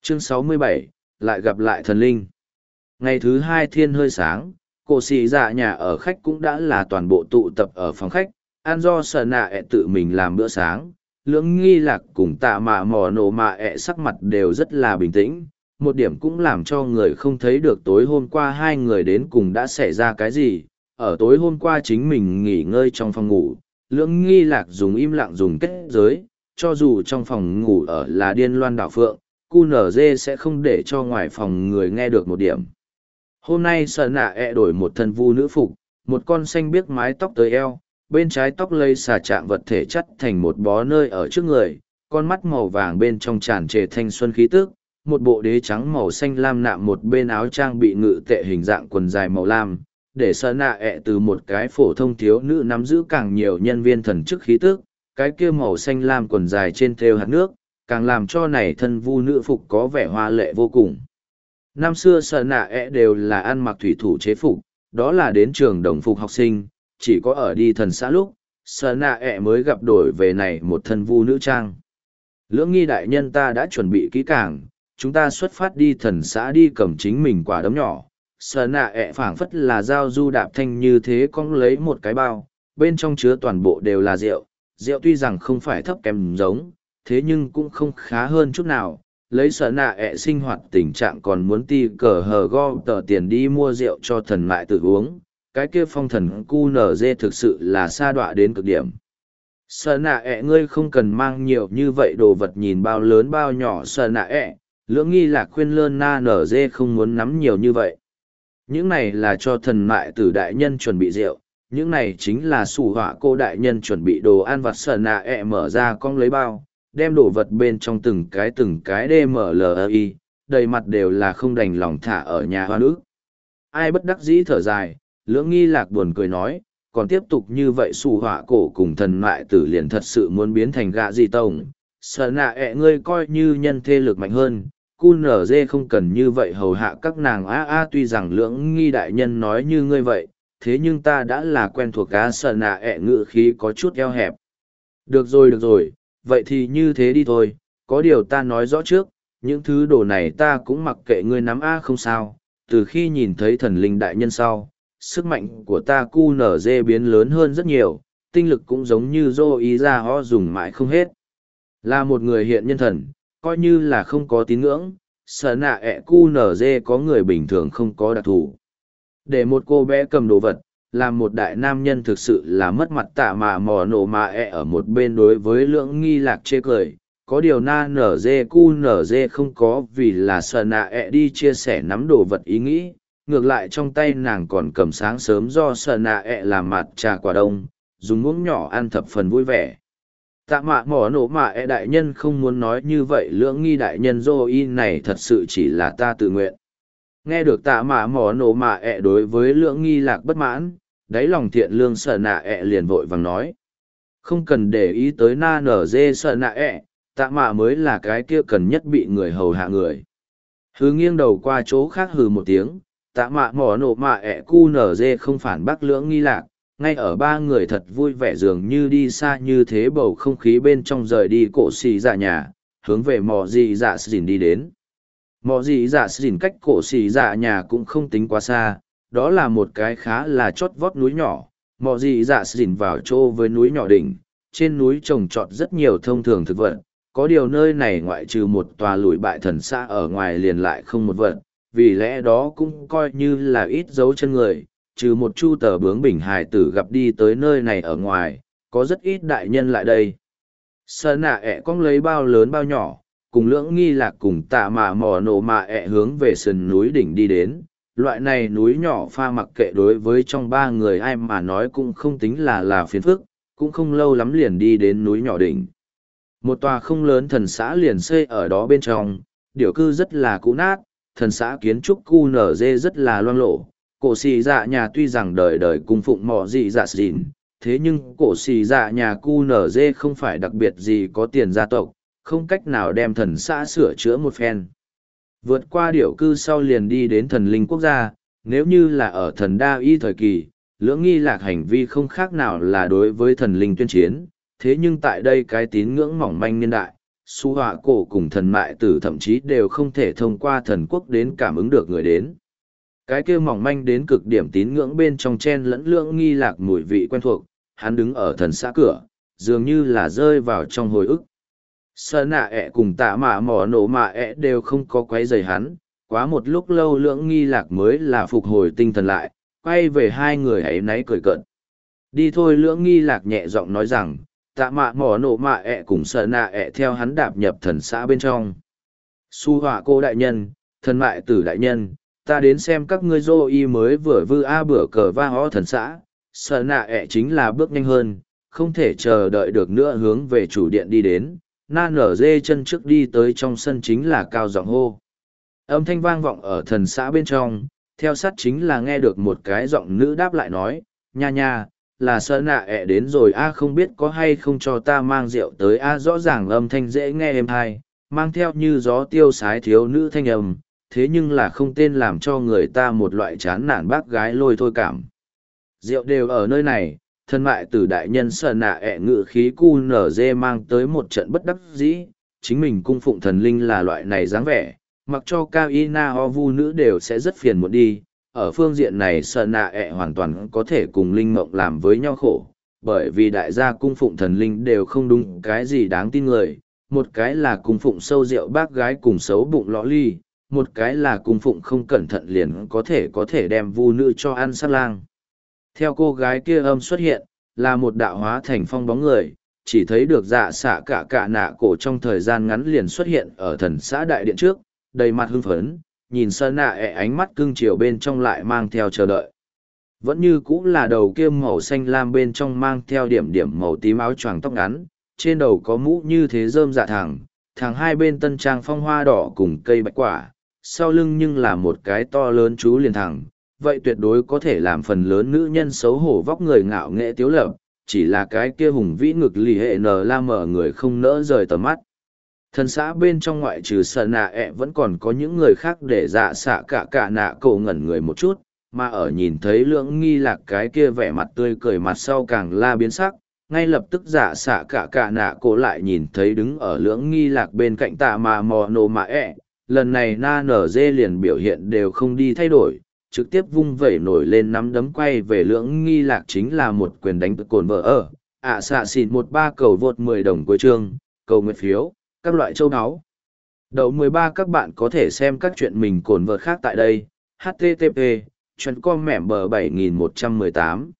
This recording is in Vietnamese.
Chương 67, lại gặp lại thần linh. Ngày thứ hai thiên hơi sáng, cổ sĩ dạ nhà ở khách cũng đã là toàn bộ tụ tập ở phòng khách, ăn do sợ nạ ẹ tự mình làm bữa sáng. Lưỡng nghi lạc cùng tạ mạ mò nổ mạ ẹ sắc mặt đều rất là bình tĩnh, một điểm cũng làm cho người không thấy được tối hôm qua hai người đến cùng đã xảy ra cái gì. Ở tối hôm qua chính mình nghỉ ngơi trong phòng ngủ, lưỡng nghi lạc dùng im lặng dùng kết giới, cho dù trong phòng ngủ ở là điên loan đảo phượng, QNZ sẽ không để cho ngoài phòng người nghe được một điểm. Hôm nay sợ nạ ẹ đổi một thân vu nữ phục, một con xanh biếc mái tóc tới eo, bên trái tóc lây xà trạng vật thể chất thành một bó nơi ở trước người, con mắt màu vàng bên trong tràn trề thanh xuân khí tức, một bộ đế trắng màu xanh lam nạm một bên áo trang bị ngự tệ hình dạng quần dài màu lam, để sợ nạ ẹ từ một cái phổ thông thiếu nữ nắm giữ càng nhiều nhân viên thần chức khí tức, cái kia màu xanh lam quần dài trên thêu hạt nước, càng làm cho này thân vu nữ phục có vẻ hoa lệ vô cùng. Năm xưa sợ nạ ẹ đều là ăn mặc thủy thủ chế phục, đó là đến trường đồng phục học sinh, chỉ có ở đi thần xã lúc, sợ nạ ẹ mới gặp đổi về này một thân vu nữ trang. Lưỡng nghi đại nhân ta đã chuẩn bị kỹ càng, chúng ta xuất phát đi thần xã đi cầm chính mình quả đấm nhỏ. Sợ nạ ẹ phảng phất là dao du đạp thanh như thế cong lấy một cái bao, bên trong chứa toàn bộ đều là rượu. Rượu tuy rằng không phải thấp kém giống, thế nhưng cũng không khá hơn chút nào. Lấy sợ nạ ẹ sinh hoạt tình trạng còn muốn ti cờ hờ go tờ tiền đi mua rượu cho thần mại tự uống, cái kia phong thần QNZ thực sự là sa đọa đến cực điểm. Sợ nạ ẹ ngươi không cần mang nhiều như vậy đồ vật nhìn bao lớn bao nhỏ sợ nạ ẹ, lưỡng nghi là khuyên lơn na nở dê không muốn nắm nhiều như vậy. Những này là cho thần mại tử đại nhân chuẩn bị rượu, những này chính là sủ họa cô đại nhân chuẩn bị đồ ăn vặt sợ nạ ẹ mở ra cong lấy bao, đem đồ vật bên trong từng cái DMLI, đầy mặt đều là không đành lòng thả ở nhà hoa nữ. Ai bất đắc dĩ thở dài, lưỡng nghi lạc buồn cười nói, còn tiếp tục như vậy sủ họa cổ cùng thần mại tử liền thật sự muốn biến thành gạ gì tổng. Sợ nạ ẹ ngươi coi như nhân thê lực mạnh hơn, QNZ không cần như vậy hầu hạ các nàng tuy rằng lưỡng nghi đại nhân nói như ngươi vậy, thế nhưng ta đã là quen thuộc cá sợ nạ ẹ ngự khí có chút eo hẹp. Được rồi, vậy thì như thế đi thôi, có điều ta nói rõ trước, những thứ đồ này ta cũng mặc kệ ngươi nắm không sao, từ khi nhìn thấy thần linh đại nhân sau, sức mạnh của ta QNZ biến lớn hơn rất nhiều, tinh lực cũng giống như dô ý ra ho dùng mãi không hết. Là một người hiện nhân thần, coi như là không có tín ngưỡng, sợ nạ ẹ QNZ có người bình thường không có đặc thù. Để một cô bé cầm đồ vật, làm một đại nam nhân thực sự là mất mặt tạ mà mò nổ mà ở một bên đối với lưỡng nghi lạc chê cười. Có điều na nở dê cu nở dê không có vì là sợ nạ đi chia sẻ nắm đồ vật ý nghĩ, ngược lại trong tay nàng còn cầm sáng sớm do sợ nạ làm mặt trà quả đông, dùng muỗng nhỏ ăn thập phần vui vẻ. Tạ mạ mỏ nổ mạ đại nhân không muốn nói như vậy, lưỡng nghi đại nhân dô y này thật sự chỉ là ta tự nguyện. Nghe được tạ mạ mỏ nổ mạ đối với lưỡng nghi lạc bất mãn, đáy lòng thiện lương sợ nạ liền vội vàng nói. Không cần để ý tới na nở dê sợ nạ tạ mạ mới là cái kia cần nhất bị người hầu hạ người. Hứ nghiêng đầu qua chỗ khác hừ một tiếng, tạ mạ mỏ nổ mạ cu nở dê không phản bác lưỡng nghi lạc, ngay ở ba người thật vui vẻ dường như đi xa như thế bầu không khí bên trong rời đi cổ xì dạ nhà, hướng về mò dị dạ xỉn đi đến. Mò dị dạ xỉn cách cổ xì dạ nhà cũng không tính quá xa, đó là một cái khá là chót vót núi nhỏ. Mò dị dạ xỉn vào chỗ với núi nhỏ đỉnh, trên núi trồng trọt rất nhiều thông thường thực vật, có điều nơi này ngoại trừ một tòa lùi bại thần xã ở ngoài liền lại không một vật, vì lẽ đó cũng coi như là ít dấu chân người, trừ một chu tờ bướng bỉnh hài tử gặp đi tới nơi này ở ngoài, có rất ít đại nhân lại đây. Sợ nạ cong lấy bao lớn bao nhỏ, cùng lưỡng nghi lạc cùng tạ mạ mò nổ mạ hướng về sườn núi đỉnh đi đến. Loại này núi nhỏ pha mặc kệ đối với trong ba người ai mà nói cũng không tính là phiền phức, cũng không lâu lắm liền đi đến núi nhỏ đỉnh. Một tòa không lớn thần xã liền xây ở đó bên trong, điểu cư rất là cũ nát, thần xã kiến trúc QNZ rất là loang lổ. Cổ xì dạ nhà tuy rằng đời đời cung phụng mò dị dạ xỉn, thế nhưng cổ xì dạ nhà QNZ không phải đặc biệt gì có tiền gia tộc, không cách nào đem thần xã sửa chữa một phen. Vượt qua điểu cư sau liền đi đến thần linh quốc gia, nếu như là ở thần đa y thời kỳ, lưỡng nghi lạc hành vi không khác nào là đối với thần linh tuyên chiến, thế nhưng tại đây cái tín ngưỡng mỏng manh niên đại, Su họa cổ cùng thần mại tử thậm chí đều không thể thông qua thần quốc đến cảm ứng được người đến. Cái kia mỏng manh đến cực điểm tín ngưỡng bên trong chen lẫn lưỡng nghi lạc mùi vị quen thuộc, hắn đứng ở thần xã cửa, dường như là rơi vào trong hồi ức. Sơ nạ ẹ cùng tạ mạ mỏ nổ mạ ẹ đều không có quấy rầy hắn, quá một lúc lâu lưỡng nghi lạc mới là phục hồi tinh thần lại, quay về hai người ấy náy cười cợt. Đi thôi, lưỡng nghi lạc nhẹ giọng nói rằng, tạ mạ mỏ nổ mạ ẹ cùng sơ nạ ẹ theo hắn đạp nhập thần xã bên trong. Su họa cô đại nhân, thần mại tử đại nhân, ta đến xem các ngươi dô y mới vừa vư a bữa cờ va ho thần xã, sơ nạ ẹ chính là bước nhanh hơn, không thể chờ đợi được nữa hướng về chủ điện đi đến. Na nở dê chân trước đi tới trong sân chính là cao giọng hô. Âm thanh vang vọng ở thần xã bên trong, theo sát chính là nghe được một cái giọng nữ đáp lại nói, nha nha, là sơ nạ ẹ đến rồi a, không biết có hay không cho ta mang rượu tới a. Rõ ràng âm thanh dễ nghe êm hai, mang theo như gió tiêu sái thiếu nữ thanh âm, thế nhưng là không tên làm cho người ta một loại chán nản bác gái lôi thôi cảm. Rượu đều ở nơi này. Thần mại tử đại nhân sờ nạ ẹ ngự khí cu nở dê mang tới một trận bất đắc dĩ, chính mình cung phụng thần linh là loại này dáng vẻ, mặc cho cao y na ho vu nữ đều sẽ rất phiền muộn đi. Ở phương diện này sờ nạ ẹ hoàn toàn có thể cùng linh mộng làm với nhau khổ, bởi vì đại gia cung phụng thần linh đều không đúng cái gì đáng tin người, một cái là cung phụng sâu rượu bác gái cùng xấu bụng lõ ly, một cái là cung phụng không cẩn thận liền có thể đem vu nữ cho ăn sát lang. Theo cô gái kia âm xuất hiện, là một đạo hóa thành phong bóng người, chỉ thấy được dạ xạ cả nạ cổ trong thời gian ngắn liền xuất hiện ở thần xã đại điện trước, đầy mặt hưng phấn, nhìn sơ nạ ẹ ánh mắt cưng chiều bên trong lại mang theo chờ đợi. Vẫn như cũng là đầu kia màu xanh lam bên trong mang theo điểm điểm màu tím áo choàng tóc ngắn, trên đầu có mũ như thế rơm dạ thẳng hai bên tân trang phong hoa đỏ cùng cây bạch quả, sau lưng nhưng là một cái to lớn chú liền thẳng. Vậy tuyệt đối có thể làm phần lớn nữ nhân xấu hổ vóc người ngạo nghệ tiếu lập, chỉ là cái kia hùng vĩ ngực lì hệ nờ la mở người không nỡ rời tầm mắt. Thần xã bên trong ngoại trừ sợ nạ ẹ vẫn còn có những người khác để dạ xạ cả nạ cổ ngẩn người một chút, mà ở nhìn thấy lưỡng nghi lạc cái kia vẻ mặt tươi cười mặt sau càng la biến sắc, ngay lập tức dạ xạ cả nạ cổ lại nhìn thấy đứng ở lưỡng nghi lạc bên cạnh tạ mà mò nổ mà ẹ, lần này na nở dê liền biểu hiện đều không đi thay đổi. Trực tiếp vung vẩy nổi lên nắm đấm quay về lưỡng nghi lạc chính là một quyền đánh cồn vợ ở, xạ xịn 13 cầu vượt 10 đồng cuối chương, cầu nguyện phiếu, các loại châu áo. Đầu 13 các bạn có thể xem các chuyện mình cồn vợ khác tại đây, http, chuyện com mẻm bờ 7118.